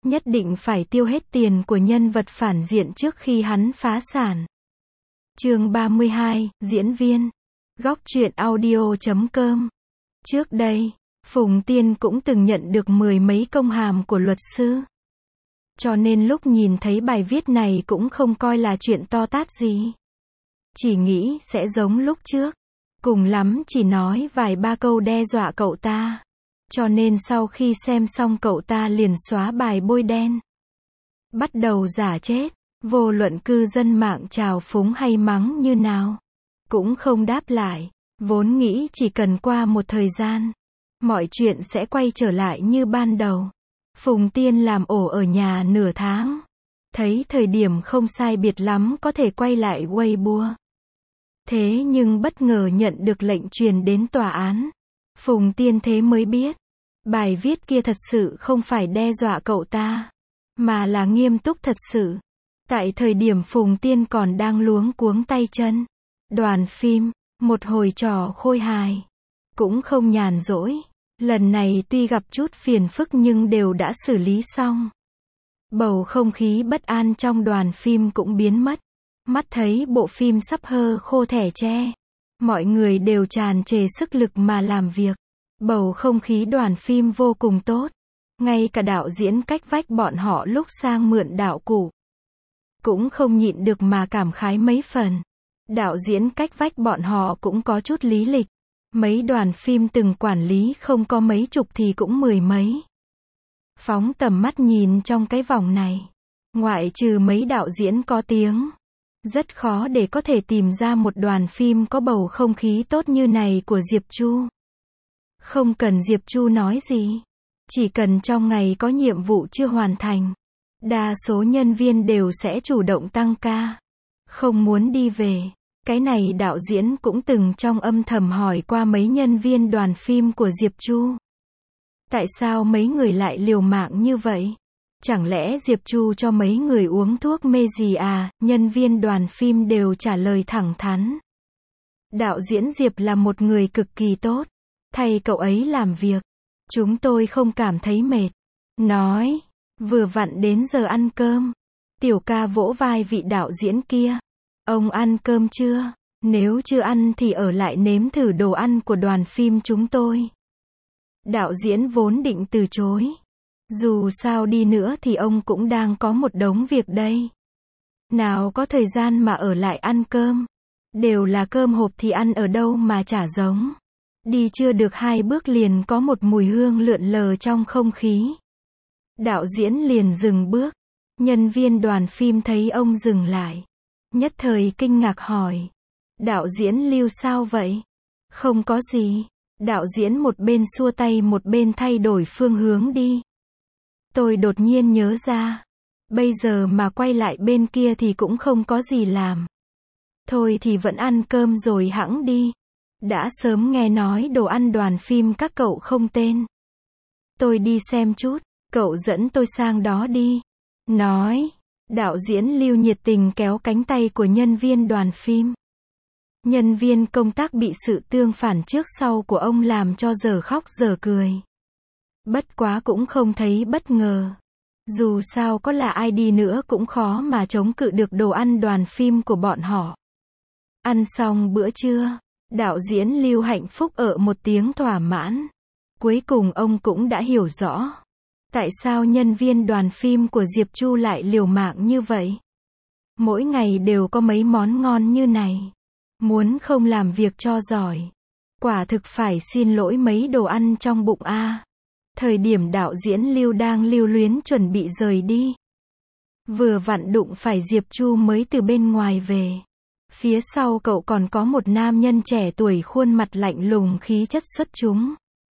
Nhất định phải tiêu hết tiền của nhân vật phản diện trước khi hắn phá sản. Chương 32, diễn viên. Góc truyện audio.com. Trước đây, Phùng Tiên cũng từng nhận được 10 mấy công hàm của luật sư. Cho nên lúc nhìn thấy bài viết này cũng không coi là chuyện to tát gì. Chỉ nghĩ sẽ giống lúc trước. Cùng lắm chỉ nói vài ba câu đe dọa cậu ta. Cho nên sau khi xem xong cậu ta liền xóa bài bôi đen. Bắt đầu giả chết. Vô luận cư dân mạng trào phúng hay mắng như nào. Cũng không đáp lại. Vốn nghĩ chỉ cần qua một thời gian. Mọi chuyện sẽ quay trở lại như ban đầu. Phùng Tiên làm ổ ở nhà nửa tháng. Thấy thời điểm không sai biệt lắm có thể quay lại Weibo. Thế nhưng bất ngờ nhận được lệnh truyền đến tòa án. Phùng Tiên thế mới biết. Bài viết kia thật sự không phải đe dọa cậu ta. Mà là nghiêm túc thật sự. Tại thời điểm Phùng Tiên còn đang luống cuống tay chân. Đoàn phim, một hồi trò khôi hài. Cũng không nhàn rỗi. Lần này tuy gặp chút phiền phức nhưng đều đã xử lý xong. Bầu không khí bất an trong đoàn phim cũng biến mất. Mắt thấy bộ phim sắp hơ khô thẻ tre. Mọi người đều tràn trề sức lực mà làm việc. Bầu không khí đoàn phim vô cùng tốt. Ngay cả đạo diễn cách vách bọn họ lúc sang mượn đạo cụ. Cũng không nhịn được mà cảm khái mấy phần. Đạo diễn cách vách bọn họ cũng có chút lý lịch. Mấy đoàn phim từng quản lý không có mấy chục thì cũng mười mấy. Phóng tầm mắt nhìn trong cái vòng này. Ngoại trừ mấy đạo diễn có tiếng. Rất khó để có thể tìm ra một đoàn phim có bầu không khí tốt như này của Diệp Chu. Không cần Diệp Chu nói gì. Chỉ cần trong ngày có nhiệm vụ chưa hoàn thành. Đa số nhân viên đều sẽ chủ động tăng ca. Không muốn đi về. Cái này đạo diễn cũng từng trong âm thầm hỏi qua mấy nhân viên đoàn phim của Diệp Chu. Tại sao mấy người lại liều mạng như vậy? Chẳng lẽ Diệp Chu cho mấy người uống thuốc mê gì à? Nhân viên đoàn phim đều trả lời thẳng thắn. Đạo diễn Diệp là một người cực kỳ tốt. Thay cậu ấy làm việc. Chúng tôi không cảm thấy mệt. Nói. Vừa vặn đến giờ ăn cơm. Tiểu ca vỗ vai vị đạo diễn kia. Ông ăn cơm chưa? Nếu chưa ăn thì ở lại nếm thử đồ ăn của đoàn phim chúng tôi. Đạo diễn vốn định từ chối. Dù sao đi nữa thì ông cũng đang có một đống việc đây. Nào có thời gian mà ở lại ăn cơm. Đều là cơm hộp thì ăn ở đâu mà chả giống. Đi chưa được 2 bước liền có một mùi hương lượn lờ trong không khí. Đạo diễn liền dừng bước. Nhân viên đoàn phim thấy ông dừng lại. Nhất thời kinh ngạc hỏi. Đạo diễn Lưu sao vậy? Không có gì. Đạo diễn một bên xua tay một bên thay đổi phương hướng đi. Tôi đột nhiên nhớ ra. Bây giờ mà quay lại bên kia thì cũng không có gì làm. Thôi thì vẫn ăn cơm rồi hẵng đi. Đã sớm nghe nói đồ ăn đoàn phim các cậu không tên. Tôi đi xem chút. Cậu dẫn tôi sang đó đi. Nói. Đạo diễn Lưu nhiệt tình kéo cánh tay của nhân viên đoàn phim. Nhân viên công tác bị sự tương phản trước sau của ông làm cho giờ khóc giờ cười. Bất quá cũng không thấy bất ngờ. Dù sao có là ai đi nữa cũng khó mà chống cự được đồ ăn đoàn phim của bọn họ. Ăn xong bữa trưa, đạo diễn Lưu hạnh phúc ở một tiếng thỏa mãn. Cuối cùng ông cũng đã hiểu rõ. Tại sao nhân viên đoàn phim của Diệp Chu lại liều mạng như vậy? Mỗi ngày đều có mấy món ngon như này. Muốn không làm việc cho giỏi. Quả thực phải xin lỗi mấy đồ ăn trong bụng a. Thời điểm đạo diễn Lưu đang lưu luyến chuẩn bị rời đi. Vừa vặn đụng phải Diệp Chu mới từ bên ngoài về. Phía sau cậu còn có một nam nhân trẻ tuổi khuôn mặt lạnh lùng khí chất xuất chúng.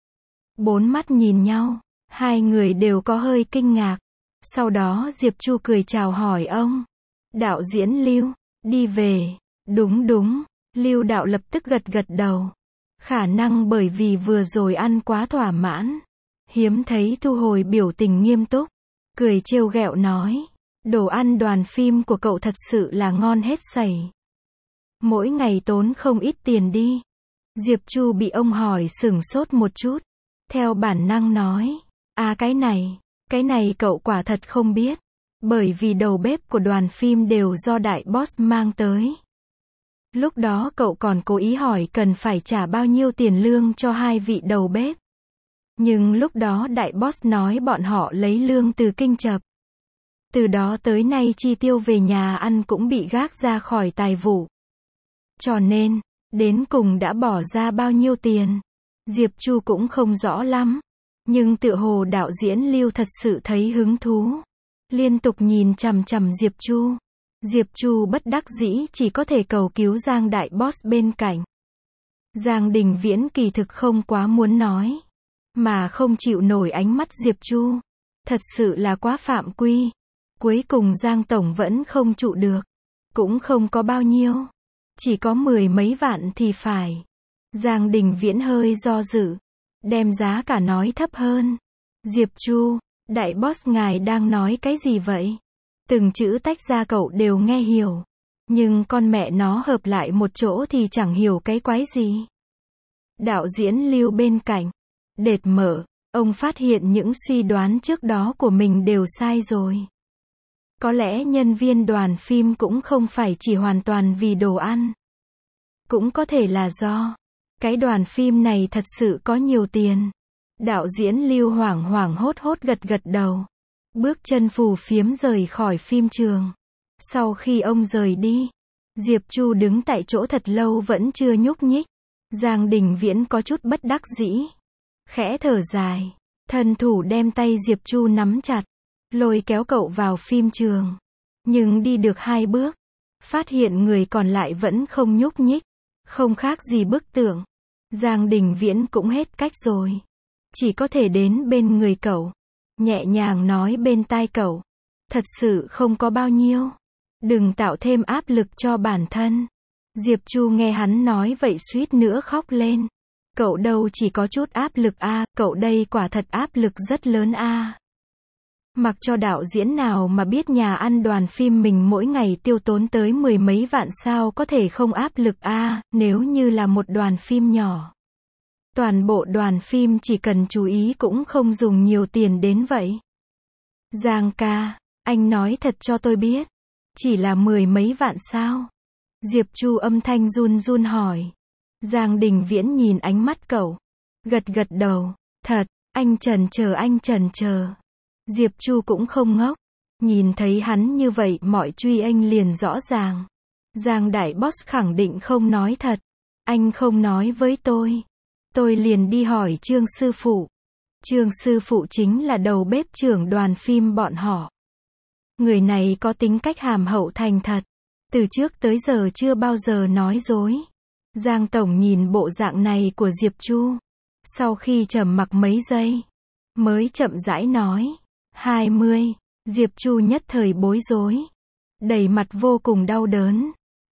Bốn mắt nhìn nhau. Hai người đều có hơi kinh ngạc. Sau đó Diệp Chu cười chào hỏi ông. Đạo diễn Lưu, đi về. Đúng đúng. Lưu đạo lập tức gật gật đầu. Khả năng bởi vì vừa rồi ăn quá thỏa mãn. Hiếm thấy thu hồi biểu tình nghiêm túc. Cười trêu ghẹo nói. Đồ ăn đoàn phim của cậu thật sự là ngon hết sảy. Mỗi ngày tốn không ít tiền đi. Diệp Chu bị ông hỏi sửng sốt một chút. Theo bản năng nói. À cái này. Cái này cậu quả thật không biết. Bởi vì đầu bếp của đoàn phim đều do đại boss mang tới. Lúc đó cậu còn cố ý hỏi cần phải trả bao nhiêu tiền lương cho hai vị đầu bếp. Nhưng lúc đó đại boss nói bọn họ lấy lương từ kinh chập. Từ đó tới nay chi tiêu về nhà ăn cũng bị gác ra khỏi tài vụ. Cho nên, đến cùng đã bỏ ra bao nhiêu tiền, Diệp Chu cũng không rõ lắm. Nhưng tựa hồ đạo diễn Lưu thật sự thấy hứng thú. Liên tục nhìn chằm chằm Diệp Chu. Diệp Chu bất đắc dĩ chỉ có thể cầu cứu Giang đại boss bên cạnh. Giang Đình Viễn kỳ thực không quá muốn nói. Mà không chịu nổi ánh mắt Diệp Chu. Thật sự là quá phạm quy. Cuối cùng Giang Tổng vẫn không trụ được. Cũng không có bao nhiêu. Chỉ có 10 mấy vạn thì phải. Giang Đình Viễn hơi do dự. Đem giá cả nói thấp hơn. Diệp Chu, đại boss ngài đang nói cái gì vậy? Từng chữ tách ra cậu đều nghe hiểu. Nhưng con mẹ nó hợp lại một chỗ thì chẳng hiểu cái quái gì. Đạo diễn Lưu bên cạnh. Đệt mở, ông phát hiện những suy đoán trước đó của mình đều sai rồi. Có lẽ nhân viên đoàn phim cũng không phải chỉ hoàn toàn vì đồ ăn. Cũng có thể là do cái đoàn phim này thật sự có nhiều tiền. Đạo diễn Lưu hoảng hoảng hốt hốt gật gật đầu. Bước chân phù phiếm rời khỏi phim trường. Sau khi ông rời đi, Diệp Chu đứng tại chỗ thật lâu vẫn chưa nhúc nhích. Giang Đình Viễn có chút bất đắc dĩ. Khẽ thở dài. Thân thủ đem tay Diệp Chu nắm chặt. Lôi kéo cậu vào phim trường. Nhưng đi được 2 bước. Phát hiện người còn lại vẫn không nhúc nhích. Không khác gì bức tượng. Giang Đình Viễn cũng hết cách rồi. Chỉ có thể đến bên người cậu. Nhẹ nhàng nói bên tai cậu. Thật sự không có bao nhiêu. Đừng tạo thêm áp lực cho bản thân. Diệp Chu nghe hắn nói vậy suýt nữa khóc lên. Cậu đâu chỉ có chút áp lực a, cậu đây quả thật áp lực rất lớn a. Mặc cho đạo diễn nào mà biết nhà ăn đoàn phim mình mỗi ngày tiêu tốn tới 10 mấy vạn sao có thể không áp lực a, nếu như là một đoàn phim nhỏ. Toàn bộ đoàn phim chỉ cần chú ý cũng không dùng nhiều tiền đến vậy. Giang ca, anh nói thật cho tôi biết. Chỉ là 10 mấy vạn sao? Diệp Chu âm thanh run run hỏi. Giang Đình Viễn nhìn ánh mắt cậu. Gật gật đầu. Thật, anh chần chờ. Diệp Chu cũng không ngốc. Nhìn thấy hắn như vậy mọi truy anh liền rõ ràng. Giang đại boss khẳng định không nói thật. Anh không nói với tôi. Tôi liền đi hỏi Trương sư phụ. Trương sư phụ chính là đầu bếp trưởng đoàn phim bọn họ. Người này có tính cách hàm hậu thành thật. Từ trước tới giờ chưa bao giờ nói dối. Giang Tổng nhìn bộ dạng này của Diệp Chu. Sau khi trầm mặc mấy giây. Mới chậm rãi nói. 20. Diệp Chu nhất thời bối rối. Đầy mặt vô cùng đau đớn.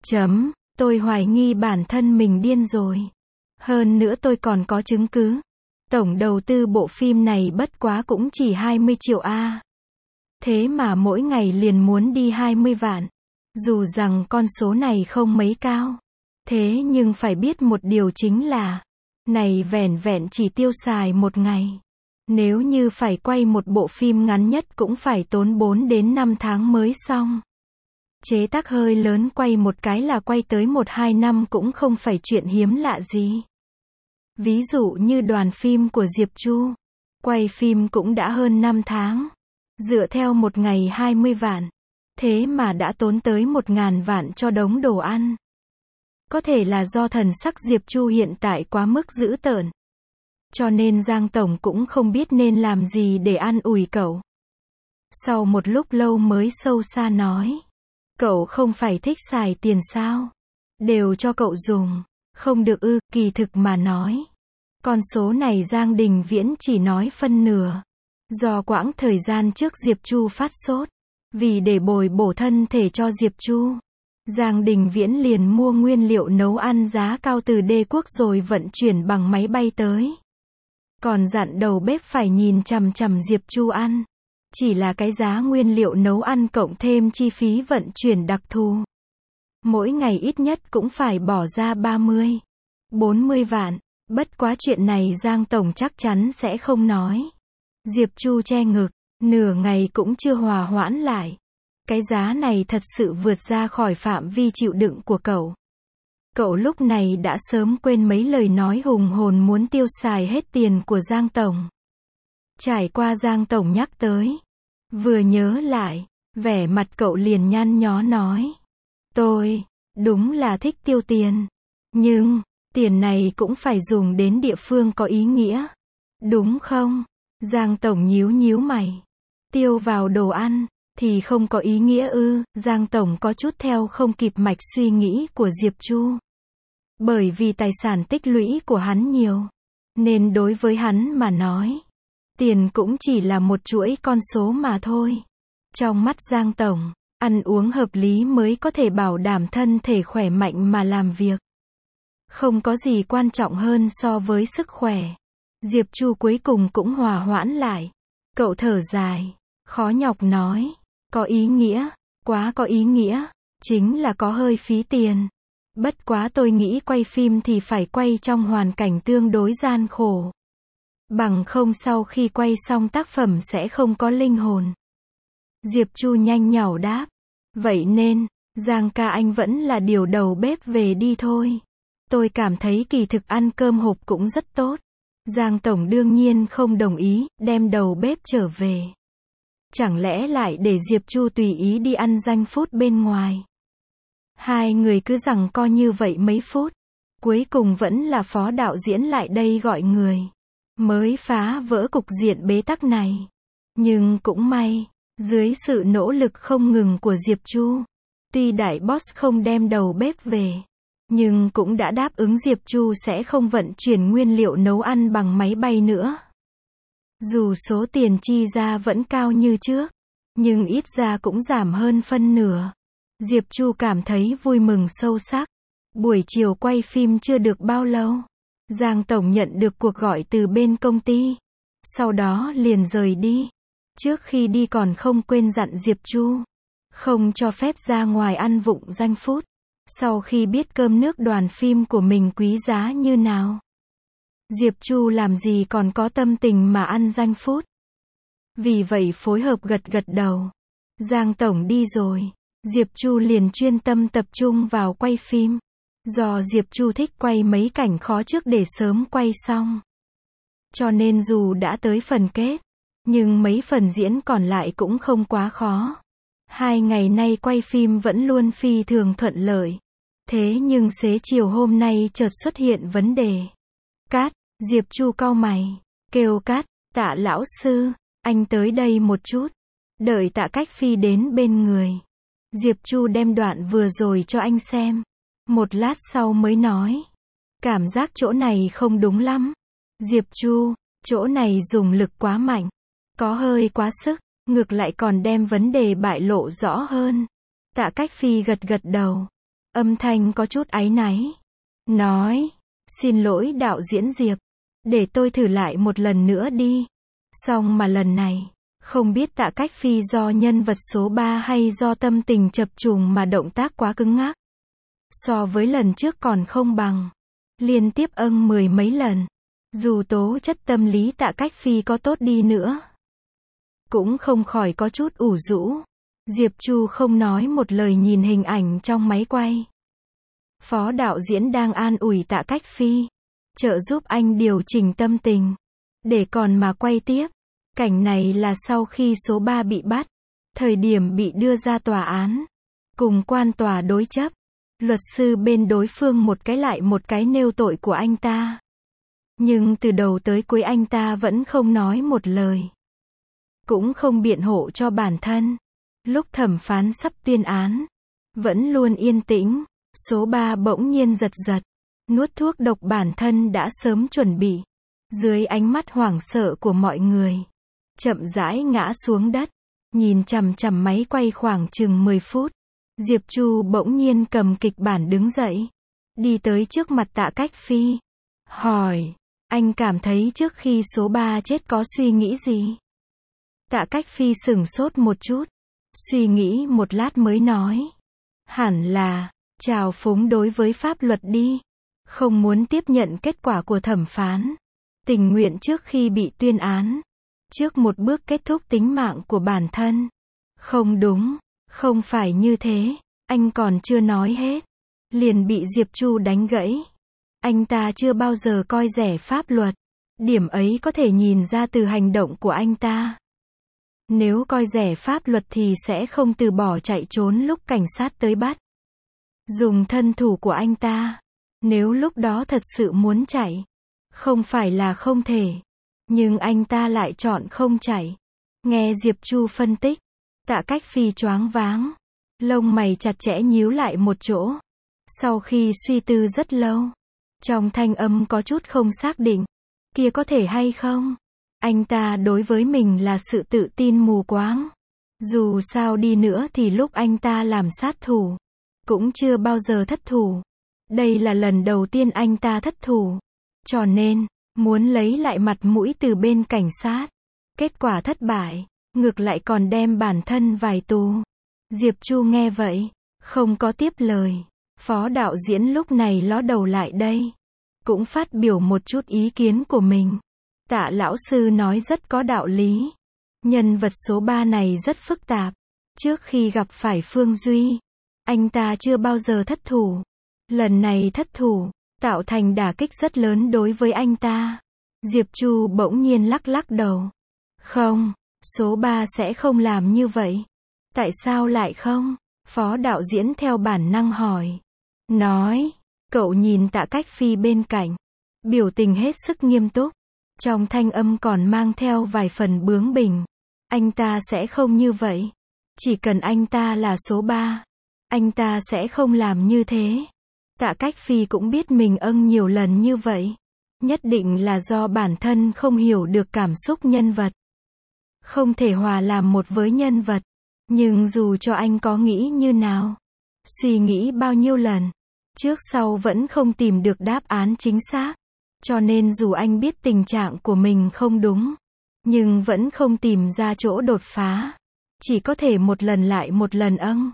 Tôi hoài nghi bản thân mình điên rồi. Hơn nữa tôi còn có chứng cứ. Tổng đầu tư bộ phim này bất quá cũng chỉ 20 triệu a. Thế mà mỗi ngày liền muốn đi 20 vạn. Dù rằng con số này không mấy cao. Thế nhưng phải biết một điều chính là, này vẻn vẹn chỉ tiêu xài một ngày. Nếu như phải quay một bộ phim ngắn nhất cũng phải tốn 4 đến 5 tháng mới xong. Chế tác hơi lớn quay một cái là quay tới 1-2 năm cũng không phải chuyện hiếm lạ gì. Ví dụ như đoàn phim của Diệp Chu, quay phim cũng đã hơn 5 tháng. Dựa theo một ngày 20 vạn. Thế mà đã tốn tới 1.000 vạn cho đống đồ ăn. Có thể là do thần sắc Diệp Chu hiện tại quá mức dữ tợn. Cho nên Giang Tổng cũng không biết nên làm gì để an ủi cậu. Sau một lúc lâu mới sâu xa nói. Cậu không phải thích xài tiền sao? Đều cho cậu dùng. Không được ư, kỳ thực mà nói. Con số này Giang Đình Viễn chỉ nói phân nửa. Do quãng thời gian trước Diệp Chu phát sốt. Vì để bồi bổ thân thể cho Diệp Chu. Giang Đình Viễn liền mua nguyên liệu nấu ăn giá cao từ Đê Quốc rồi vận chuyển bằng máy bay tới. Còn dặn đầu bếp phải nhìn chằm chằm Diệp Chu ăn. Chỉ là cái giá nguyên liệu nấu ăn cộng thêm chi phí vận chuyển đặc thù. Mỗi ngày ít nhất cũng phải bỏ ra 30, 40 vạn. Bất quá chuyện này Giang Tổng chắc chắn sẽ không nói. Diệp Chu che ngực. Nửa ngày cũng chưa hòa hoãn lại. Cái giá này thật sự vượt ra khỏi phạm vi chịu đựng của cậu. Cậu lúc này đã sớm quên mấy lời nói hùng hồn muốn tiêu xài hết tiền của Giang Tổng. Trải qua Giang Tổng nhắc tới, vừa nhớ lại, vẻ mặt cậu liền nhăn nhó nói. Tôi, đúng là thích tiêu tiền. Nhưng, tiền này cũng phải dùng đến địa phương có ý nghĩa. Đúng không? Giang Tổng nhíu nhíu mày. Tiêu vào đồ ăn, thì không có ý nghĩa ư? Giang Tổng có chút theo không kịp mạch suy nghĩ của Diệp Chu. Bởi vì tài sản tích lũy của hắn nhiều. Nên đối với hắn mà nói, tiền cũng chỉ là một chuỗi con số mà thôi. Trong mắt Giang Tổng, ăn uống hợp lý mới có thể bảo đảm thân thể khỏe mạnh mà làm việc. Không có gì quan trọng hơn so với sức khỏe. Diệp Chu cuối cùng cũng hòa hoãn lại. Cậu thở dài, khó nhọc nói, có ý nghĩa, quá có ý nghĩa, chính là có hơi phí tiền. Bất quá tôi nghĩ quay phim thì phải quay trong hoàn cảnh tương đối gian khổ. Bằng không sau khi quay xong tác phẩm sẽ không có linh hồn. Diệp Chu nhanh nhảu đáp. Vậy nên, Giang ca anh vẫn là điều đầu bếp về đi thôi. Tôi cảm thấy kỳ thực ăn cơm hộp cũng rất tốt. Giang Tổng đương nhiên không đồng ý, đem đầu bếp trở về. Chẳng lẽ lại để Diệp Chu tùy ý đi ăn danh phút bên ngoài. Hai người cứ giằng co như vậy mấy phút. Cuối cùng vẫn là phó đạo diễn lại đây gọi người. Mới phá vỡ cục diện bế tắc này. Nhưng cũng may, dưới sự nỗ lực không ngừng của Diệp Chu, tuy đại boss không đem đầu bếp về, nhưng cũng đã đáp ứng Diệp Chu sẽ không vận chuyển nguyên liệu nấu ăn bằng máy bay nữa. Dù số tiền chi ra vẫn cao như trước, nhưng ít ra cũng giảm hơn phân nửa. Diệp Chu cảm thấy vui mừng sâu sắc. Buổi chiều quay phim chưa được bao lâu, Giang Tổng nhận được cuộc gọi từ bên công ty. Sau đó liền rời đi. Trước khi đi còn không quên dặn Diệp Chu, không cho phép ra ngoài ăn vụng danh phút. Sau khi biết cơm nước đoàn phim của mình quý giá như nào, Diệp Chu làm gì còn có tâm tình mà ăn danh phút. Vì vậy phối hợp gật gật đầu. Giang Tổng đi rồi, Diệp Chu liền chuyên tâm tập trung vào quay phim. Do Diệp Chu thích quay mấy cảnh khó trước để sớm quay xong. Cho nên dù đã tới phần kết, nhưng mấy phần diễn còn lại cũng không quá khó. 2 ngày nay quay phim vẫn luôn phi thường thuận lợi. Thế nhưng xế chiều hôm nay chợt xuất hiện vấn đề. Cát, Diệp Chu cau mày, kêu Cát, Tạ lão sư, anh tới đây một chút. Đợi Tạ Cách Phi đến bên người. Diệp Chu đem đoạn vừa rồi cho anh xem. Một lát sau mới nói. Cảm giác chỗ này không đúng lắm. Diệp Chu, chỗ này dùng lực quá mạnh. Có hơi quá sức, ngược lại còn đem vấn đề bại lộ rõ hơn. Tạ Cách Phi gật gật đầu. Âm thanh có chút áy náy. Nói, xin lỗi đạo diễn Diệp. Để tôi thử lại một lần nữa đi. Xong mà lần này, không biết Tạ Cách Phi do nhân vật số 3 hay do tâm tình chập trùng mà động tác quá cứng ngắc. So với lần trước còn không bằng. Liên tiếp mười mấy lần. Dù tố chất tâm lý Tạ Cách Phi có tốt đi nữa, cũng không khỏi có chút ủ rũ. Diệp Chu không nói một lời nhìn hình ảnh trong máy quay. Phó đạo diễn đang an ủi Tạ Cách Phi, trợ giúp anh điều chỉnh tâm tình, để còn mà quay tiếp. Cảnh này là sau khi số 3 bị bắt, thời điểm bị đưa ra tòa án, cùng quan tòa đối chấp. Luật sư bên đối phương một cái lại một cái nêu tội của anh ta. Nhưng từ đầu tới cuối anh ta vẫn không nói một lời. Cũng không biện hộ cho bản thân. Lúc thẩm phán sắp tuyên án, vẫn luôn yên tĩnh. Số 3 bỗng nhiên giật giật, nuốt thuốc độc bản thân đã sớm chuẩn bị. Dưới ánh mắt hoảng sợ của mọi người, chậm rãi ngã xuống đất, nhìn chằm chằm máy quay khoảng chừng 10 phút. Diệp Chu bỗng nhiên cầm kịch bản đứng dậy, đi tới trước mặt Tạ Cách Phi, hỏi, anh cảm thấy trước khi số 3 chết có suy nghĩ gì? Tạ Cách Phi sửng sốt một chút, suy nghĩ một lát mới nói, hẳn là trào phúng đối với pháp luật đi, không muốn tiếp nhận kết quả của thẩm phán, tình nguyện trước khi bị tuyên án, trước một bước kết thúc tính mạng của bản thân. Không đúng, không phải như thế, anh còn chưa nói hết. Liền bị Diệp Chu đánh gãy. Anh ta chưa bao giờ coi rẻ pháp luật. Điểm ấy có thể nhìn ra từ hành động của anh ta. Nếu coi rẻ pháp luật thì sẽ không từ bỏ chạy trốn lúc cảnh sát tới bắt. Dùng thân thủ của anh ta. Nếu lúc đó thật sự muốn chạy, không phải là không thể. Nhưng anh ta lại chọn không chạy. Nghe Diệp Chu phân tích, Tạ Cách Phi choáng váng. Lông mày chặt chẽ nhíu lại một chỗ. Sau khi suy tư rất lâu, trong thanh âm có chút không xác định. Kia có thể hay không? Anh ta đối với mình là sự tự tin mù quáng. Dù sao đi nữa thì lúc anh ta làm sát thủ, cũng chưa bao giờ thất thủ. Đây là lần đầu tiên anh ta thất thủ. Cho nên, muốn lấy lại mặt mũi từ bên cảnh sát. Kết quả thất bại, ngược lại còn đem bản thân vải tù. Diệp Chu nghe vậy, không có tiếp lời. Phó đạo diễn lúc này ló đầu lại đây. Cũng phát biểu một chút ý kiến của mình. Tạ lão sư nói rất có đạo lý. Nhân vật số 3 này rất phức tạp. Trước khi gặp phải Phương Duy, anh ta chưa bao giờ thất thủ. Lần này thất thủ, tạo thành đả kích rất lớn đối với anh ta. Diệp Chu bỗng nhiên lắc lắc đầu. Không, số 3 sẽ không làm như vậy. Tại sao lại không? Phó đạo diễn theo bản năng hỏi. Nói, cậu nhìn Tạ Cách Phi bên cạnh. Biểu tình hết sức nghiêm túc. Trong thanh âm còn mang theo vài phần bướng bỉnh. Anh ta sẽ không như vậy. Chỉ cần anh ta là số 3, anh ta sẽ không làm như thế. Tạ Cách Phi cũng biết mình nhiều lần như vậy. Nhất định là do bản thân không hiểu được cảm xúc nhân vật. Không thể hòa làm một với nhân vật. Nhưng dù cho anh có nghĩ như nào, suy nghĩ bao nhiêu lần, trước sau vẫn không tìm được đáp án chính xác. Cho nên dù anh biết tình trạng của mình không đúng, nhưng vẫn không tìm ra chỗ đột phá. Chỉ có thể một lần lại một lần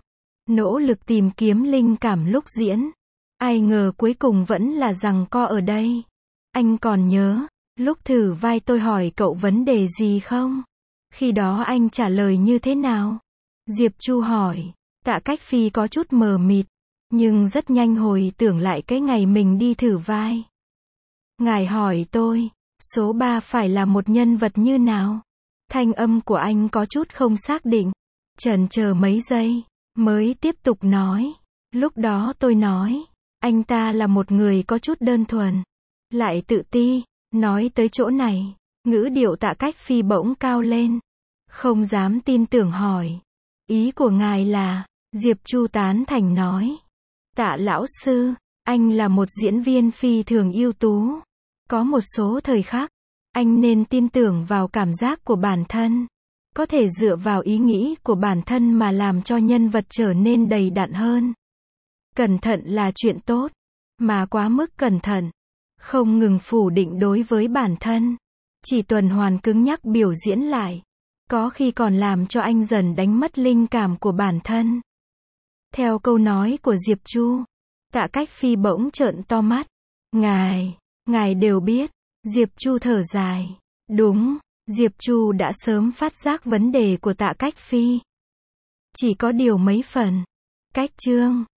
nỗ lực tìm kiếm linh cảm lúc diễn. Ai ngờ cuối cùng vẫn là giằng co ở đây. Anh còn nhớ, lúc thử vai tôi hỏi cậu vấn đề gì không? Khi đó anh trả lời như thế nào? Diệp Chu hỏi. Tạ Cách Phi có chút mờ mịt, nhưng rất nhanh hồi tưởng lại cái ngày mình đi thử vai. Ngài hỏi tôi, số 3 phải là một nhân vật như nào? Thanh âm của anh có chút không xác định. Chần chờ mấy giây, mới tiếp tục nói. Lúc đó tôi nói, anh ta là một người có chút đơn thuần, lại tự ti. Nói tới chỗ này, ngữ điệu Tạ Cách Phi bỗng cao lên. Không dám tin tưởng hỏi. Ý của ngài là, Diệp Chu tán thành nói. Tạ lão sư, anh là một diễn viên phi thường ưu tú. Có một số thời khắc, anh nên tin tưởng vào cảm giác của bản thân. Có thể dựa vào ý nghĩ của bản thân mà làm cho nhân vật trở nên đầy đặn hơn. Cẩn thận là chuyện tốt, mà quá mức cẩn thận, không ngừng phủ định đối với bản thân, chỉ tuần hoàn cứng nhắc biểu diễn lại, có khi còn làm cho anh dần đánh mất linh cảm của bản thân. Theo câu nói của Diệp Chu, Tạ Cách Phi bỗng trợn to mắt. Ngài đều biết. Diệp Chu thở dài. Đúng, Diệp Chu đã sớm phát giác vấn đề của Tạ Cách Phi. Chỉ có điều mấy phần. Cách chương